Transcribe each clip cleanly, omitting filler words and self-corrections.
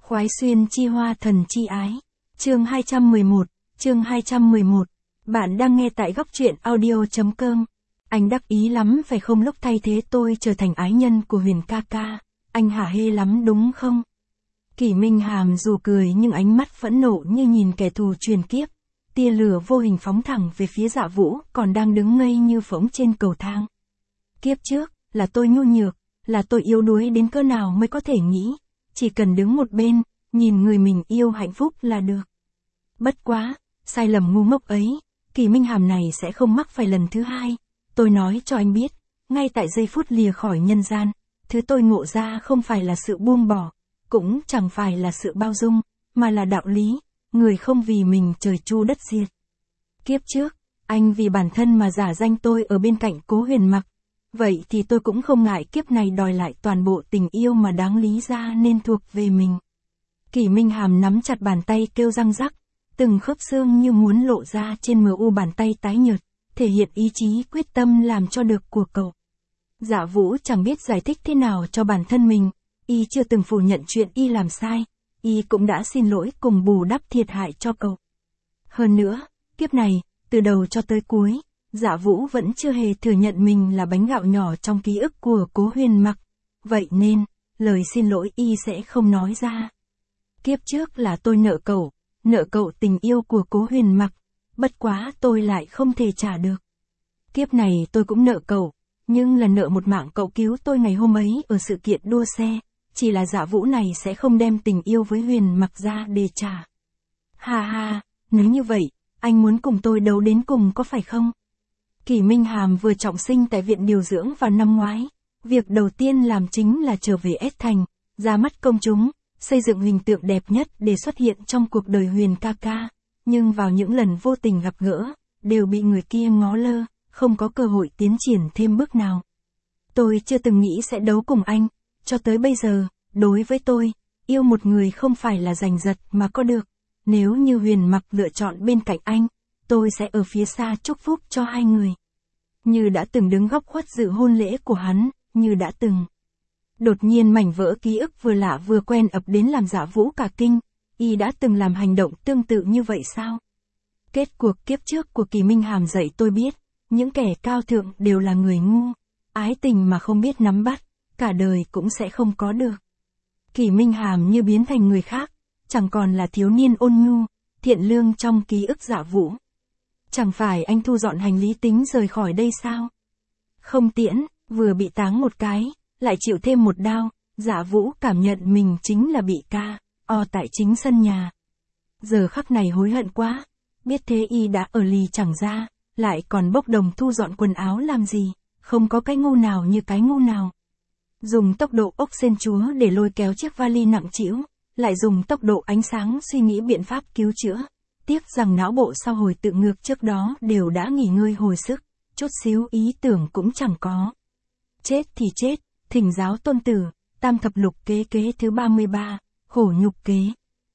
Khoái xuyên chi hoa thần chi ái. Chương 211, chương 211. Bạn đang nghe tại góc truyện audio.com. Anh đắc ý lắm phải không lúc thay thế tôi trở thành ái nhân của Huyền ca ca. Anh hả hê lắm đúng không? Kỷ Minh Hàm dù cười nhưng ánh mắt phẫn nộ như nhìn kẻ thù truyền kiếp. Tia lửa vô hình phóng thẳng về phía Dạ Vũ còn đang đứng ngây như phỗng trên cầu thang. Kiếp trước, là tôi nhu nhược, là tôi yếu đuối đến cỡ nào mới có thể nghĩ. Chỉ cần đứng một bên, nhìn người mình yêu hạnh phúc là được. Bất quá, sai lầm ngu ngốc ấy, Kỷ Minh Hàm này sẽ không mắc phải lần thứ hai. Tôi nói cho anh biết, ngay tại giây phút lìa khỏi nhân gian, thứ tôi ngộ ra không phải là sự buông bỏ, cũng chẳng phải là sự bao dung, mà là đạo lý, người không vì mình trời chu đất diệt. Kiếp trước, anh vì bản thân mà giả danh tôi ở bên cạnh Cố Huyền Mặc. Vậy thì tôi cũng không ngại kiếp này đòi lại toàn bộ tình yêu mà đáng lý ra nên thuộc về mình. Kỷ Minh Hàm nắm chặt bàn tay kêu răng rắc, từng khớp xương như muốn lộ ra trên MU bàn tay tái nhợt, thể hiện ý chí quyết tâm làm cho được của cậu. Dạ Vũ chẳng biết giải thích thế nào cho bản thân mình, y chưa từng phủ nhận chuyện y làm sai, y cũng đã xin lỗi cùng bù đắp thiệt hại cho cậu. Hơn nữa, kiếp này, từ đầu cho tới cuối, Dạ Vũ vẫn chưa hề thừa nhận mình là bánh gạo nhỏ trong ký ức của Cố Huyền Mặc, vậy nên, lời xin lỗi y sẽ không nói ra. Kiếp trước là tôi nợ cậu tình yêu của Cố Huyền Mặc, bất quá tôi lại không thể trả được. Kiếp này tôi cũng nợ cậu, nhưng là nợ một mạng cậu cứu tôi ngày hôm ấy ở sự kiện đua xe, chỉ là Dạ Vũ này sẽ không đem tình yêu với Huyền Mặc ra để trả. Ha ha, nếu như vậy, anh muốn cùng tôi đấu đến cùng có phải không? Kỷ Minh Hàm vừa trọng sinh tại viện điều dưỡng vào năm ngoái, việc đầu tiên làm chính là trở về S Thành, ra mắt công chúng, xây dựng hình tượng đẹp nhất để xuất hiện trong cuộc đời Huyền ca ca, nhưng vào những lần vô tình gặp gỡ, đều bị người kia ngó lơ, không có cơ hội tiến triển thêm bước nào. Tôi chưa từng nghĩ sẽ đấu cùng anh, cho tới bây giờ, đối với tôi, yêu một người không phải là giành giật mà có được, nếu như Huyền Mặc lựa chọn bên cạnh anh, tôi sẽ ở phía xa chúc phúc cho hai người. Như đã từng đứng góc khuất dự hôn lễ của hắn, như đã từng. Đột nhiên mảnh vỡ ký ức vừa lạ vừa quen ập đến làm Dạ Vũ cả kinh, y đã từng làm hành động tương tự như vậy sao? Kết cuộc kiếp trước của Kỷ Minh Hàm dạy tôi biết, những kẻ cao thượng đều là người ngu, ái tình mà không biết nắm bắt, cả đời cũng sẽ không có được. Kỷ Minh Hàm như biến thành người khác, chẳng còn là thiếu niên ôn nhu, thiện lương trong ký ức Dạ Vũ. Chẳng phải anh thu dọn hành lý tính rời khỏi đây sao? Không tiễn, vừa bị táng một cái, lại chịu thêm một đao, Dạ Vũ cảm nhận mình chính là bị KO tại chính sân nhà. Giờ khắc này hối hận quá, biết thế y đã ở lì chẳng ra, lại còn bốc đồng thu dọn quần áo làm gì, không có cái ngu nào như cái ngu nào. Dùng tốc độ ốc sên chúa để lôi kéo chiếc vali nặng trĩu, lại dùng tốc độ ánh sáng suy nghĩ biện pháp cứu chữa. Tiếc rằng não bộ sau hồi tự ngược trước đó đều đã nghỉ ngơi hồi sức, chút xíu ý tưởng cũng chẳng có. Chết thì chết, thỉnh giáo tôn tử, tam thập lục kế thứ 33, khổ nhục kế.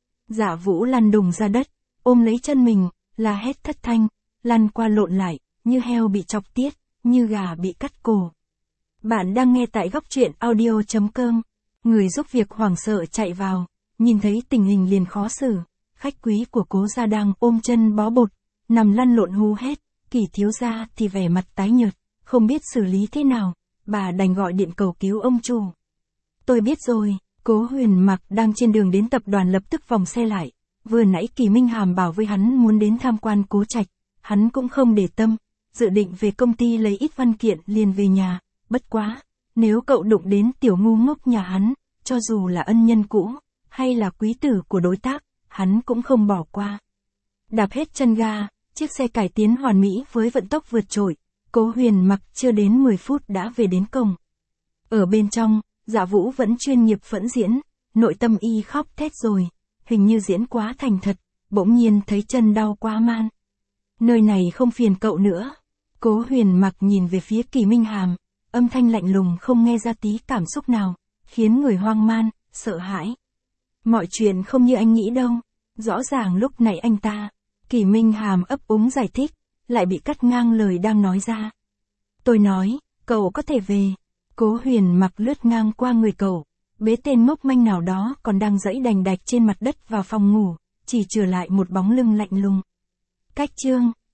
Dạ Vũ lăn đùng ra đất, ôm lấy chân mình, la hét thất thanh, lăn qua lộn lại, như heo bị chọc tiết, như gà bị cắt cổ. Bạn đang nghe tại góc truyện audio.com. Người giúp việc hoảng sợ chạy vào, nhìn thấy tình hình liền khó xử. Khách quý của Cố gia đang ôm chân bó bột, nằm lăn lộn hú hét, Kỷ thiếu gia thì vẻ mặt tái nhợt, không biết xử lý thế nào, bà đành gọi điện cầu cứu ông chủ. Tôi biết rồi, Cố Huyền Mặc đang trên đường đến tập đoàn lập tức vòng xe lại, vừa nãy Kỷ Minh Hàm bảo với hắn muốn đến tham quan Cố Trạch, hắn cũng không để tâm, dự định về công ty lấy ít văn kiện liền về nhà, bất quá, nếu cậu đụng đến tiểu ngu ngốc nhà hắn, cho dù là ân nhân cũ, hay là quý tử của đối tác, hắn cũng không bỏ qua. Đạp hết chân ga, chiếc xe cải tiến hoàn mỹ với vận tốc vượt trội, Cố Huyền Mặc chưa đến 10 phút đã về đến cổng. Ở bên trong, Dạ Vũ vẫn chuyên nghiệp phẫn diễn, nội tâm y khóc thét rồi, hình như diễn quá thành thật, bỗng nhiên thấy chân đau quá man. Nơi này không phiền cậu nữa. Cố Huyền Mặc nhìn về phía Kỷ Minh Hàm, âm thanh lạnh lùng không nghe ra tí cảm xúc nào, khiến người hoang man, sợ hãi. Mọi chuyện không như anh nghĩ đâu, rõ ràng lúc này anh ta, Kỷ Minh Hàm ấp úng giải thích, lại bị cắt ngang lời đang nói ra. Tôi nói, cậu có thể về. Cố Huyền Mặc lướt ngang qua người cậu, bế tên mốc manh nào đó còn đang giãy đành đạch trên mặt đất vào phòng ngủ, chỉ trừ lại một bóng lưng lạnh lùng. Cách chương